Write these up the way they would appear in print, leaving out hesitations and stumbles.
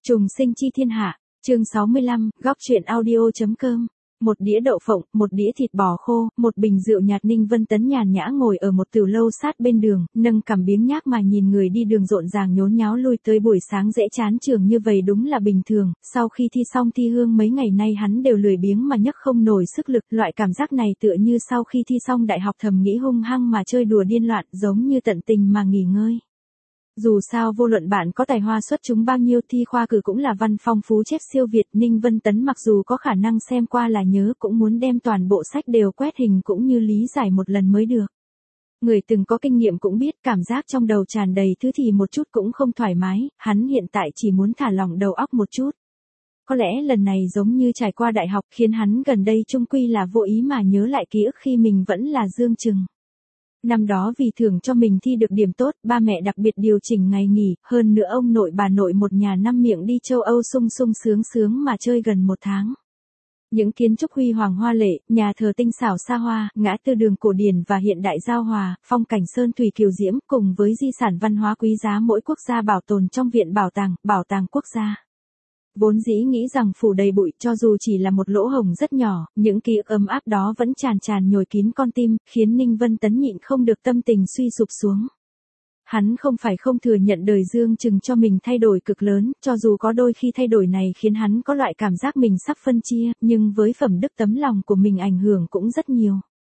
Trùng sinh chi thiên hạ, chương 65, góc truyện audio.com. Một đĩa đậu phộng, một đĩa thịt bò khô, một bình rượu nhạt. Ninh Vân Tấn nhàn nhã ngồi ở một tiểu lâu sát bên đường, nâng cằm biếng nhác mà nhìn người đi đường rộn ràng nhốn nháo lui tới. Buổi sáng dễ chán trường như vậy đúng là bình thường, sau khi thi xong thi hương mấy ngày nay hắn đều lười biếng mà nhấc không nổi sức lực. Loại cảm giác này tựa như sau khi thi xong đại học thầm nghĩ hung hăng mà chơi đùa điên loạn, giống như tận tình mà nghỉ ngơi. Dù sao vô luận bạn có tài hoa xuất chúng bao nhiêu, thi khoa cử cũng là văn phong phú chép siêu việt. Ninh Vân Tấn mặc dù có khả năng xem qua là nhớ, cũng muốn đem toàn bộ sách đều quét hình cũng như lý giải một lần mới được. Người từng có kinh nghiệm cũng biết cảm giác trong đầu tràn đầy thứ thì một chút cũng không thoải mái, hắn hiện tại chỉ muốn thả lỏng đầu óc một chút. Có lẽ lần này giống như trải qua đại học khiến hắn gần đây chung quy là vô ý mà nhớ lại ký ức khi mình vẫn là Dương Trừng. Năm đó vì thưởng cho mình thi được điểm tốt, ba mẹ đặc biệt điều chỉnh ngày nghỉ, hơn nữa ông nội bà nội một nhà năm miệng đi châu Âu sung sung sướng sướng mà chơi gần một tháng. Những kiến trúc huy hoàng hoa lệ, nhà thờ tinh xảo xa hoa, ngã tư đường cổ điển và hiện đại giao hòa, phong cảnh sơn thủy kiều diễm cùng với di sản văn hóa quý giá mỗi quốc gia bảo tồn trong viện bảo tàng quốc gia. Vốn dĩ nghĩ rằng phủ đầy bụi, cho dù chỉ là một lỗ hổng rất nhỏ, những ký ức ấm áp đó vẫn tràn nhồi kín con tim, khiến Ninh Vân Tấn nhịn không được tâm tình suy sụp xuống. Hắn không phải không thừa nhận đời Dương Trừng cho mình thay đổi cực lớn, cho dù có đôi khi thay đổi này khiến hắn có loại cảm giác mình sắp phân chia, nhưng với phẩm đức tấm lòng của mình ảnh hưởng cũng rất nhiều.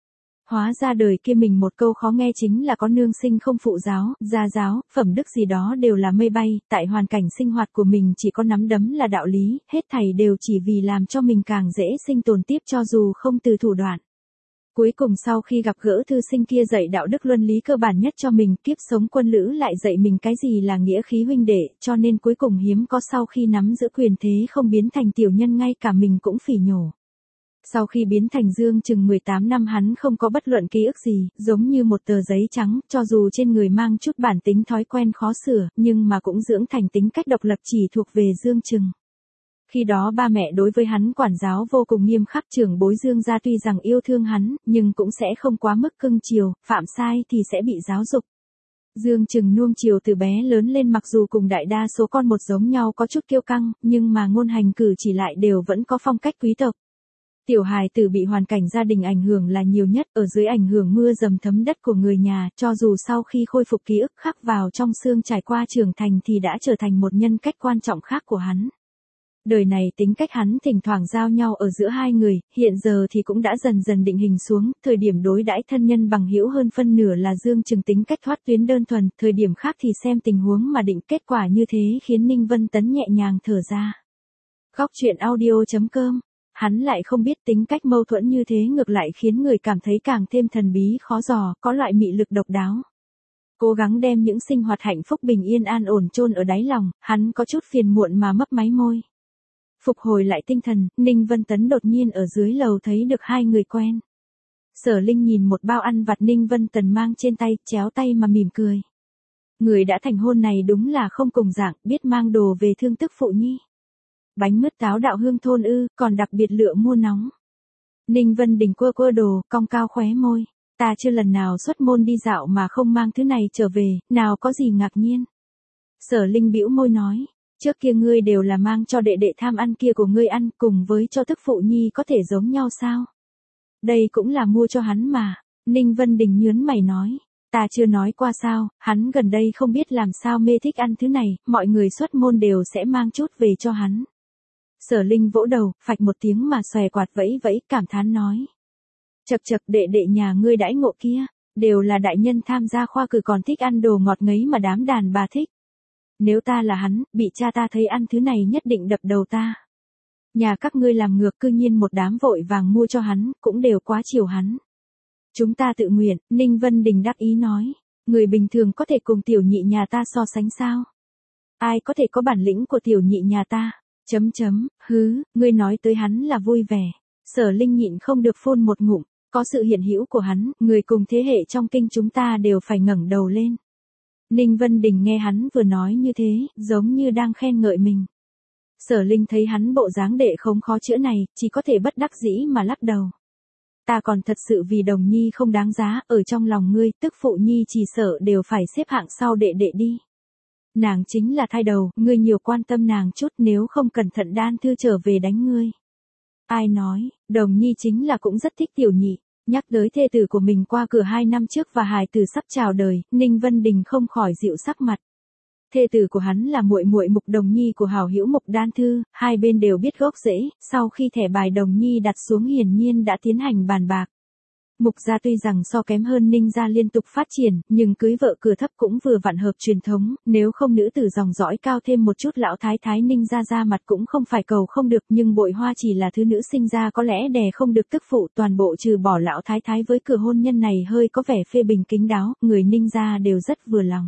Hóa ra đời kia mình một câu khó nghe chính là có nương sinh không phụ giáo, gia giáo, phẩm đức gì đó đều là mây bay, tại hoàn cảnh sinh hoạt của mình chỉ có nắm đấm là đạo lý, hết thảy đều chỉ vì làm cho mình càng dễ sinh tồn tiếp cho dù không từ thủ đoạn. Cuối cùng sau khi gặp gỡ thư sinh kia dạy đạo đức luân lý cơ bản nhất cho mình, kiếp sống quân lữ lại dạy mình cái gì là nghĩa khí huynh đệ, cho nên cuối cùng hiếm có sau khi nắm giữ quyền thế không biến thành tiểu nhân ngay cả mình cũng phỉ nhổ. Sau khi biến thành Dương Trừng 18 năm hắn không có bất luận ký ức gì, giống như một tờ giấy trắng, cho dù trên người mang chút bản tính thói quen khó sửa, nhưng mà cũng dưỡng thành tính cách độc lập chỉ thuộc về Dương Trừng. Khi đó ba mẹ đối với hắn quản giáo vô cùng nghiêm khắc, trưởng bối Dương gia tuy rằng yêu thương hắn, nhưng cũng sẽ không quá mức cưng chiều, phạm sai thì sẽ bị giáo dục. Dương Trừng nuông chiều từ bé lớn lên, mặc dù cùng đại đa số con một giống nhau có chút kiêu căng, nhưng mà ngôn hành cử chỉ lại đều vẫn có phong cách quý tộc. Tiểu hài tử bị hoàn cảnh gia đình ảnh hưởng là nhiều nhất, ở dưới ảnh hưởng mưa dầm thấm đất của người nhà, cho dù sau khi khôi phục ký ức khắc vào trong xương trải qua trưởng thành thì đã trở thành một nhân cách quan trọng khác của hắn. Đời này tính cách hắn thỉnh thoảng giao nhau ở giữa hai người, hiện giờ thì cũng đã dần dần định hình xuống, thời điểm đối đãi thân nhân bằng hữu hơn phân nửa là Dương Trừng tính cách thoát tuyến đơn thuần, thời điểm khác thì xem tình huống mà định. Kết quả như thế khiến Ninh Vân Tấn nhẹ nhàng thở ra. Góc truyện audio.com. Hắn lại không biết tính cách mâu thuẫn như thế ngược lại khiến người cảm thấy càng thêm thần bí khó dò, có loại mị lực độc đáo. Cố gắng đem những sinh hoạt hạnh phúc bình yên an ổn chôn ở đáy lòng, hắn có chút phiền muộn mà mấp máy môi. Phục hồi lại tinh thần, Ninh Vân Tấn đột nhiên ở dưới lầu thấy được hai người quen. Sở Linh nhìn một bao ăn vặt Ninh Vân Tấn mang trên tay, chéo tay mà mỉm cười. Người đã thành hôn này đúng là không cùng dạng, biết mang đồ về thương tức phụ nhi. Bánh mứt táo đạo hương thôn ư, còn đặc biệt lựa mua nóng. Ninh Vân Đình quơ đồ, cong cao khóe môi. Ta chưa lần nào xuất môn đi dạo mà không mang thứ này trở về, nào có gì ngạc nhiên. Sở Linh bĩu môi nói, trước kia ngươi đều là mang cho đệ đệ tham ăn kia của ngươi ăn, cùng với cho tức phụ nhi có thể giống nhau sao? Đây cũng là mua cho hắn mà. Ninh Vân Đình nhớn mày nói, ta chưa nói qua sao, hắn gần đây không biết làm sao mê thích ăn thứ này, mọi người xuất môn đều sẽ mang chút về cho hắn. Sở Linh vỗ đầu, phạch một tiếng mà xòe quạt vẫy vẫy, cảm thán nói. Chậc đệ đệ nhà ngươi đãi ngộ kia, đều là đại nhân tham gia khoa cử còn thích ăn đồ ngọt ngấy mà đám đàn bà thích. Nếu ta là hắn, bị cha ta thấy ăn thứ này nhất định đập đầu ta. Nhà các ngươi làm ngược, cư nhiên một đám vội vàng mua cho hắn, cũng đều quá chiều hắn. Chúng ta tự nguyện, Ninh Vân Đình đắc ý nói. Người bình thường có thể cùng tiểu nhị nhà ta so sánh sao? Ai có thể có bản lĩnh của tiểu nhị nhà ta? Ngươi nói tới hắn là vui vẻ. Sở Linh nhịn không được phun một ngụm, có sự hiện hữu của hắn, người cùng thế hệ trong kinh chúng ta đều phải ngẩng đầu lên. Ninh Vân Đình nghe hắn vừa nói như thế, giống như đang khen ngợi mình. Sở Linh thấy hắn bộ dáng đệ không khó chữa này, chỉ có thể bất đắc dĩ mà lắc đầu. Ta còn thật sự vì Đồng Nhi không đáng giá, ở trong lòng ngươi, tức phụ Nhi chỉ sợ đều phải xếp hạng sau đệ đệ đi. Nàng chính là thai đầu, ngươi nhiều quan tâm nàng chút, nếu không cẩn thận Đan Thư trở về đánh ngươi. Ai nói, Đồng Nhi chính là cũng rất thích tiểu nhị. Nhắc tới thê tử của mình qua cửa 2 năm trước và hài tử sắp chào đời, Ninh Vân Đình không khỏi dịu sắc mặt. Thê tử của hắn là muội muội Mục Đồng Nhi của hảo hữu Mục Đan Thư, hai bên đều biết gốc rễ, sau khi thẻ bài Đồng Nhi đặt xuống hiển nhiên đã tiến hành bàn bạc. Mục gia tuy rằng so kém hơn Ninh gia liên tục phát triển, nhưng cưới vợ cửa thấp cũng vừa vặn hợp truyền thống, nếu không nữ tử dòng dõi cao thêm một chút lão thái thái Ninh gia ra mặt cũng không phải cầu không được, nhưng Bội Hoa chỉ là thứ nữ sinh ra có lẽ đè không được tức phụ, toàn bộ trừ bỏ lão thái thái với cửa hôn nhân này hơi có vẻ phê bình kín đáo, người Ninh gia đều rất vừa lòng.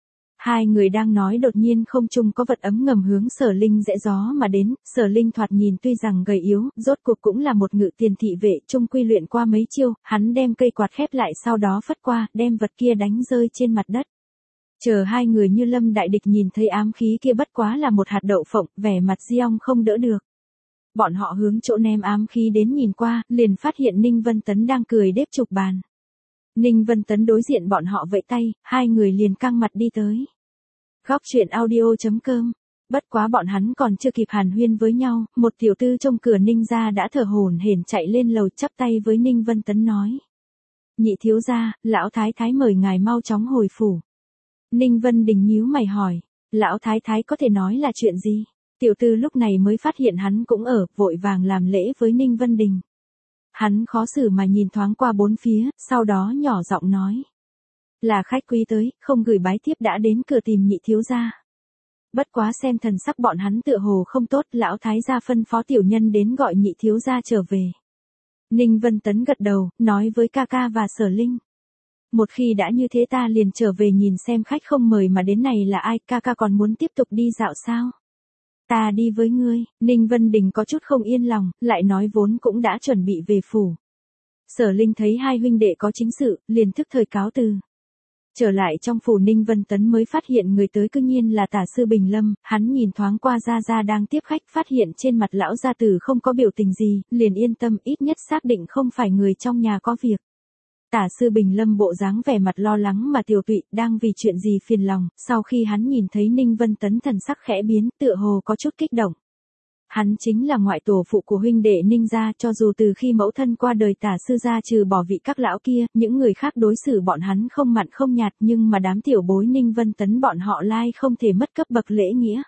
Hai người đang nói đột nhiên không trung có vật ấm ngầm hướng Sở Linh rẽ gió mà đến, Sở Linh thoạt nhìn tuy rằng gầy yếu, rốt cuộc cũng là một ngự tiền thị vệ, trung quy luyện qua mấy chiêu, hắn đem cây quạt khép lại sau đó phất qua, đem vật kia đánh rơi trên mặt đất. Chờ hai người như lâm đại địch nhìn thấy ám khí kia bất quá là một hạt đậu phộng, vẻ mặt Diong không đỡ được. Bọn họ hướng chỗ ném ám khí đến nhìn qua, liền phát hiện Ninh Vân Tấn đang cười đếp chụp bàn. Ninh Vân Tấn đối diện bọn họ vẫy tay, hai người liền căng mặt đi tới. Góc truyện audio.com. Bất quá bọn hắn còn chưa kịp hàn huyên với nhau, một tiểu tư trong cửa Ninh gia đã thở hổn hển chạy lên lầu chắp tay với Ninh Vân Tấn nói. Nhị thiếu gia, lão thái thái mời ngài mau chóng hồi phủ. Ninh Vân Đình nhíu mày hỏi, lão thái thái có thể nói là chuyện gì? Tiểu tư lúc này mới phát hiện hắn cũng ở, vội vàng làm lễ với Ninh Vân Đình. Hắn khó xử mà nhìn thoáng qua bốn phía, sau đó nhỏ giọng nói. Là khách quý tới, không gửi bái tiếp đã đến cửa tìm nhị thiếu gia. Bất quá xem thần sắc bọn hắn tựa hồ không tốt, lão thái gia phân phó tiểu nhân đến gọi nhị thiếu gia trở về. Ninh Vân Tấn gật đầu, nói với ca ca và Sở Linh. Một khi đã như thế ta liền trở về nhìn xem khách không mời mà đến này là ai, ca ca còn muốn tiếp tục đi dạo sao? Ta đi với ngươi, Ninh Vân Đình có chút không yên lòng, lại nói vốn cũng đã chuẩn bị về phủ. Sở Linh thấy hai huynh đệ có chính sự, liền thức thời cáo từ. Trở lại trong phủ Ninh Vân Tấn mới phát hiện người tới cư nhiên là Tả sư Bình Lâm, hắn nhìn thoáng qua Gia Gia đang tiếp khách, phát hiện trên mặt lão gia tử không có biểu tình gì, liền yên tâm, ít nhất xác định không phải người trong nhà có việc. Tả sư Bình Lâm bộ dáng vẻ mặt lo lắng mà tiều tụy, đang vì chuyện gì phiền lòng, sau khi hắn nhìn thấy Ninh Vân Tấn thần sắc khẽ biến, tựa hồ có chút kích động. Hắn chính là ngoại tổ phụ của huynh đệ Ninh gia, cho dù từ khi mẫu thân qua đời Tả sư gia trừ bỏ vị các lão kia, những người khác đối xử bọn hắn không mặn không nhạt, nhưng mà đám tiểu bối Ninh Vân Tấn bọn họ lai không thể mất cấp bậc lễ nghĩa.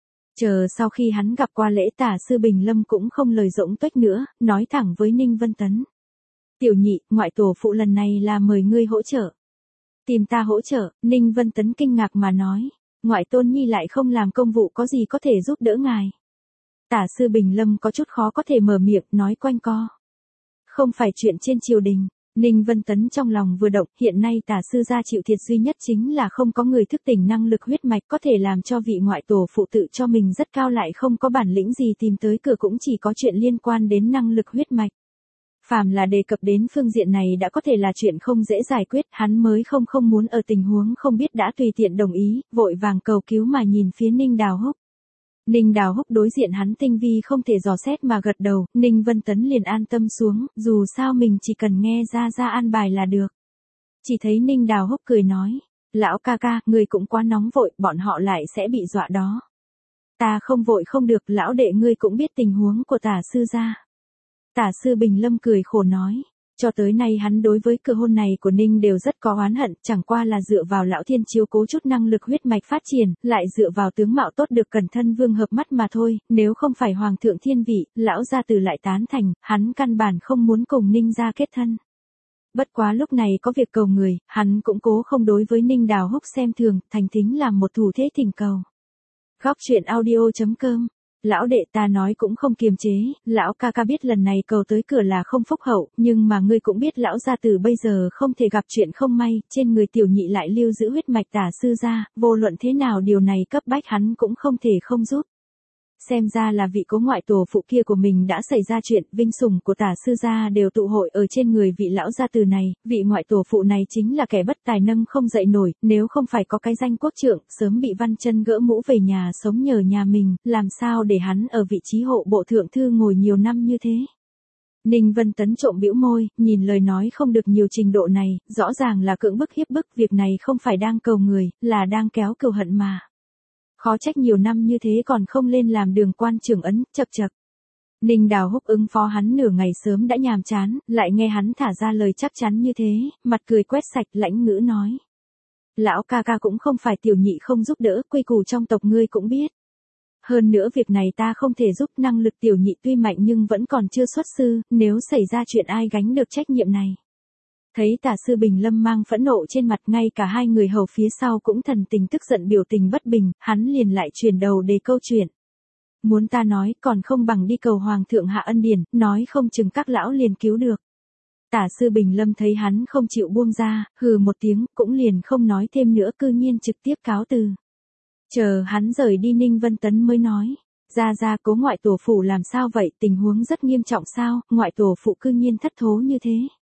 Chờ sau khi hắn gặp qua lễ Tả sư Bình Lâm cũng không lời rỗng tuếch nữa, nói thẳng với Ninh Vân Tấn. Tiểu nhị, ngoại tổ phụ lần này là mời ngươi hỗ trợ. Tìm ta hỗ trợ, Ninh Vân Tấn kinh ngạc mà nói. Ngoại tôn nhi lại không làm công vụ có gì có thể giúp đỡ ngài. Tả sư Bình Lâm có chút khó có thể mở miệng, nói quanh co. Không phải chuyện trên triều đình. Ninh Vân Tấn trong lòng vừa động, hiện nay Tả sư gia chịu thiệt duy nhất chính là không có người thức tỉnh năng lực huyết mạch có thể làm cho vị ngoại tổ phụ tự cho mình rất cao lại không có bản lĩnh gì tìm tới cửa, cũng chỉ có chuyện liên quan đến năng lực huyết mạch. Phàm là đề cập đến phương diện này đã có thể là chuyện không dễ giải quyết, hắn mới không muốn ở tình huống không biết đã tùy tiện đồng ý, vội vàng cầu cứu mà nhìn phía Ninh Đào Húc. Ninh Đào Húc đối diện hắn tinh vi không thể dò xét mà gật đầu, Ninh Vân Tấn liền an tâm xuống, dù sao mình chỉ cần nghe ra an bài là được. Chỉ thấy Ninh Đào Húc cười nói, lão ca ca, người cũng quá nóng vội, bọn họ lại sẽ bị dọa đó. Ta không vội không được, lão đệ ngươi cũng biết tình huống của Tả sư gia. Tả sư Bình Lâm cười khổ nói, cho tới nay hắn đối với cửa hôn này của Ninh đều rất có oán hận, chẳng qua là dựa vào lão thiên chiếu cố chút năng lực huyết mạch phát triển, lại dựa vào tướng mạo tốt được Cẩn Thân Vương hợp mắt mà thôi, nếu không phải Hoàng thượng thiên vị, lão gia tử lại tán thành, hắn căn bản không muốn cùng Ninh gia kết thân. Bất quá lúc này có việc cầu người, hắn cũng cố không đối với Ninh Đào Húc xem thường, thành thính làm một thủ thế thỉnh cầu. Góc truyện audio.com. Lão đệ ta nói cũng không kiềm chế, lão ca ca biết lần này cầu tới cửa là không phúc hậu, nhưng mà ngươi cũng biết lão gia tử bây giờ không thể gặp chuyện không may, trên người tiểu nhị lại lưu giữ huyết mạch Tả sư gia, vô luận thế nào điều này cấp bách hắn cũng không thể không giúp. Xem ra là vị cố ngoại tổ phụ kia của mình đã xảy ra chuyện, vinh sủng của Tả sư gia đều tụ hội ở trên người vị lão gia tử này, vị ngoại tổ phụ này chính là kẻ bất tài nâng không dậy nổi, nếu không phải có cái danh quốc trượng, sớm bị Văn Chân gỡ mũ về nhà sống nhờ nhà mình, làm sao để hắn ở vị trí hộ bộ thượng thư ngồi nhiều năm như thế. Ninh Vân Tấn trộm bĩu môi, nhìn lời nói không được nhiều trình độ này, rõ ràng là cưỡng bức hiếp bức, việc này không phải đang cầu người, là đang kéo cừu hận mà. Khó trách nhiều năm như thế còn không lên làm đường quan trưởng ấn, chậc chậc. Ninh Đào Húc ứng phó hắn nửa ngày sớm đã nhàm chán, lại nghe hắn thả ra lời chắc chắn như thế, mặt cười quét sạch lãnh ngữ nói. Lão ca ca cũng không phải tiểu nhị không giúp đỡ, quy củ trong tộc ngươi cũng biết. Hơn nữa việc này ta không thể giúp, năng lực tiểu nhị tuy mạnh nhưng vẫn còn chưa xuất sư, nếu xảy ra chuyện ai gánh được trách nhiệm này. Thấy Tả Sư Bình Lâm mang phẫn nộ trên mặt, ngay cả hai người hầu phía sau cũng thần tình tức giận biểu tình bất bình, hắn liền lại chuyển đầu đề câu chuyện. Muốn ta nói còn không bằng đi cầu Hoàng thượng hạ ân điển, nói không chừng các lão liền cứu được. Tả Sư Bình Lâm thấy hắn không chịu buông ra, hừ một tiếng, cũng liền không nói thêm nữa, cư nhiên trực tiếp cáo từ. Chờ hắn rời đi, Ninh Vân Tấn mới nói. Ra Cố ngoại tổ phụ làm sao vậy, tình huống rất nghiêm trọng sao, ngoại tổ phụ cư nhiên thất thố như thế.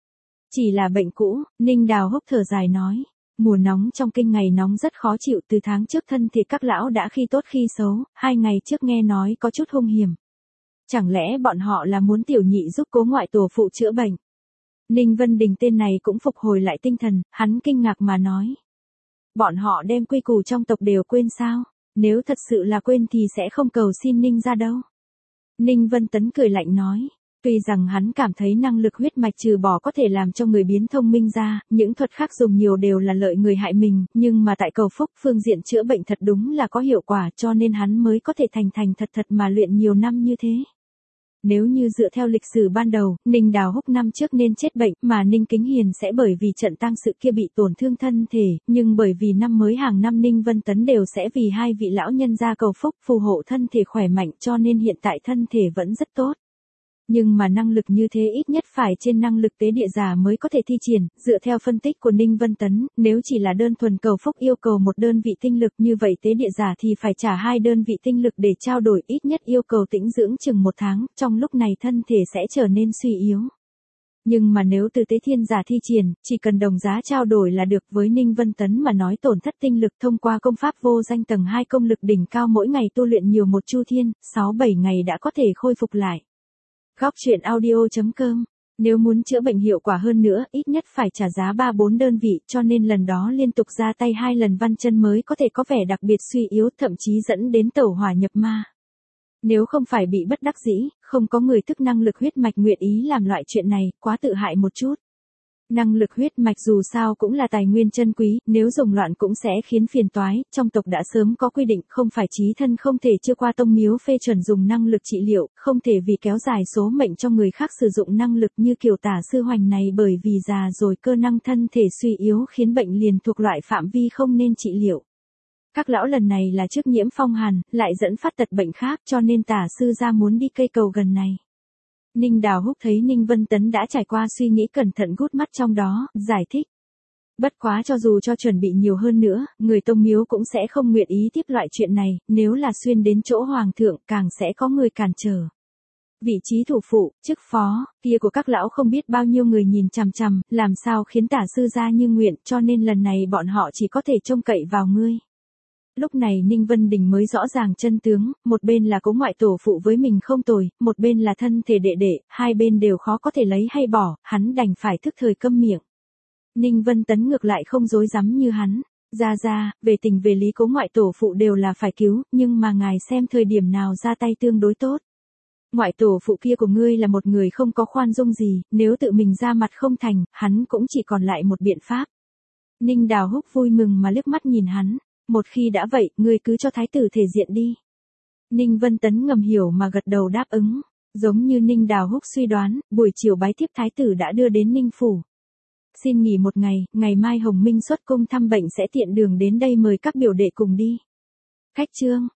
Chỉ là bệnh cũ, Ninh Đào Húc thở dài nói. Mùa nóng trong kinh ngày nóng rất khó chịu, từ tháng trước thân thì các lão đã khi tốt khi xấu, 2 ngày trước nghe nói có chút hung hiểm. Chẳng lẽ bọn họ là muốn tiểu nhị giúp Cố ngoại tổ phụ chữa bệnh? Ninh Vân Đình tên này cũng phục hồi lại tinh thần, hắn kinh ngạc mà nói. Bọn họ đem quy củ trong tộc đều quên sao? Nếu thật sự là quên thì sẽ không cầu xin Ninh ra đâu. Ninh Vân Tấn cười lạnh nói. Tuy rằng hắn cảm thấy năng lực huyết mạch trừ bỏ có thể làm cho người biến thông minh ra, những thuật khác dùng nhiều đều là lợi người hại mình, nhưng mà tại cầu phúc phương diện chữa bệnh thật đúng là có hiệu quả, cho nên hắn mới có thể thành thật mà luyện nhiều năm như thế. Nếu như dựa theo lịch sử ban đầu, Ninh Đào Húc năm trước nên chết bệnh, mà Ninh Kính Hiền sẽ bởi vì trận tang sự kia bị tổn thương thân thể, nhưng bởi vì năm mới hàng năm Ninh Vân Tấn đều sẽ vì hai vị lão nhân gia cầu phúc phù hộ thân thể khỏe mạnh, cho nên hiện tại thân thể vẫn rất tốt. Nhưng mà năng lực như thế ít nhất phải trên năng lực tế địa giả mới có thể thi triển, dựa theo phân tích của Ninh Vân Tấn, nếu chỉ là đơn thuần cầu phúc yêu cầu một đơn vị tinh lực, như vậy tế địa giả thì phải trả 2 đơn vị tinh lực để trao đổi, ít nhất yêu cầu tĩnh dưỡng chừng 1 tháng, trong lúc này thân thể sẽ trở nên suy yếu. Nhưng mà nếu từ tế thiên giả thi triển, chỉ cần đồng giá trao đổi là được, với Ninh Vân Tấn mà nói tổn thất tinh lực thông qua công pháp vô danh tầng 2 công lực đỉnh cao mỗi ngày tu luyện nhiều một chu thiên, 6-7 ngày đã có thể khôi phục lại. Góc truyện audio.com. Nếu muốn chữa bệnh hiệu quả hơn nữa, ít nhất phải trả giá 3-4 đơn vị, cho nên lần đó liên tục ra tay 2 lần Văn Chân mới có thể có vẻ đặc biệt suy yếu, thậm chí dẫn đến tẩu hỏa nhập ma. Nếu không phải bị bất đắc dĩ, không có người thức năng lực huyết mạch nguyện ý làm loại chuyện này, quá tự hại một chút. Năng lực huyết mạch dù sao cũng là tài nguyên chân quý, nếu dùng loạn cũng sẽ khiến phiền toái, trong tộc đã sớm có quy định, không phải chí thân không thể chưa qua tông miếu phê chuẩn dùng năng lực trị liệu, không thể vì kéo dài số mệnh cho người khác sử dụng năng lực như kiểu Tả Sư Hoành này, bởi vì già rồi cơ năng thân thể suy yếu khiến bệnh liền thuộc loại phạm vi không nên trị liệu. Các lão lần này là trước nhiễm phong hàn, lại dẫn phát tật bệnh khác, cho nên Tả Sư gia muốn đi cây cầu gần này. Ninh Đào Húc thấy Ninh Vân Tấn đã trải qua suy nghĩ cẩn thận, gút mắt trong đó, giải thích. Bất quá cho dù cho chuẩn bị nhiều hơn nữa, người tông miếu cũng sẽ không nguyện ý tiếp loại chuyện này, nếu là xuyên đến chỗ hoàng thượng càng sẽ có người cản trở. Vị trí thủ phụ, chức phó, kia của các lão không biết bao nhiêu người nhìn chằm chằm, làm sao khiến Tả Sư gia như nguyện, cho nên lần này bọn họ chỉ có thể trông cậy vào ngươi. Lúc này Ninh Vân Đình mới rõ ràng chân tướng, một bên là Cố ngoại tổ phụ với mình không tồi, một bên là thân thể đệ đệ, hai bên đều khó có thể lấy hay bỏ, hắn đành phải thức thời câm miệng. Ninh Vân Tấn ngược lại không dối rắm như hắn. Ra, về tình về lý Cố ngoại tổ phụ đều là phải cứu, nhưng mà ngài xem thời điểm nào ra tay tương đối tốt. Ngoại tổ phụ kia của ngươi là một người không có khoan dung gì, nếu tự mình ra mặt không thành, hắn cũng chỉ còn lại một biện pháp. Ninh Đào Húc vui mừng mà liếc mắt nhìn hắn. Một khi đã vậy, ngươi cứ cho thái tử thể diện đi. Ninh Vân Tấn ngầm hiểu mà gật đầu đáp ứng. Giống như Ninh Đào Húc suy đoán, buổi chiều bái tiếp thái tử đã đưa đến Ninh Phủ. Xin nghỉ một ngày, ngày mai Hồng Minh xuất cung thăm bệnh sẽ tiện đường đến đây mời các biểu đệ cùng đi. Khách trương.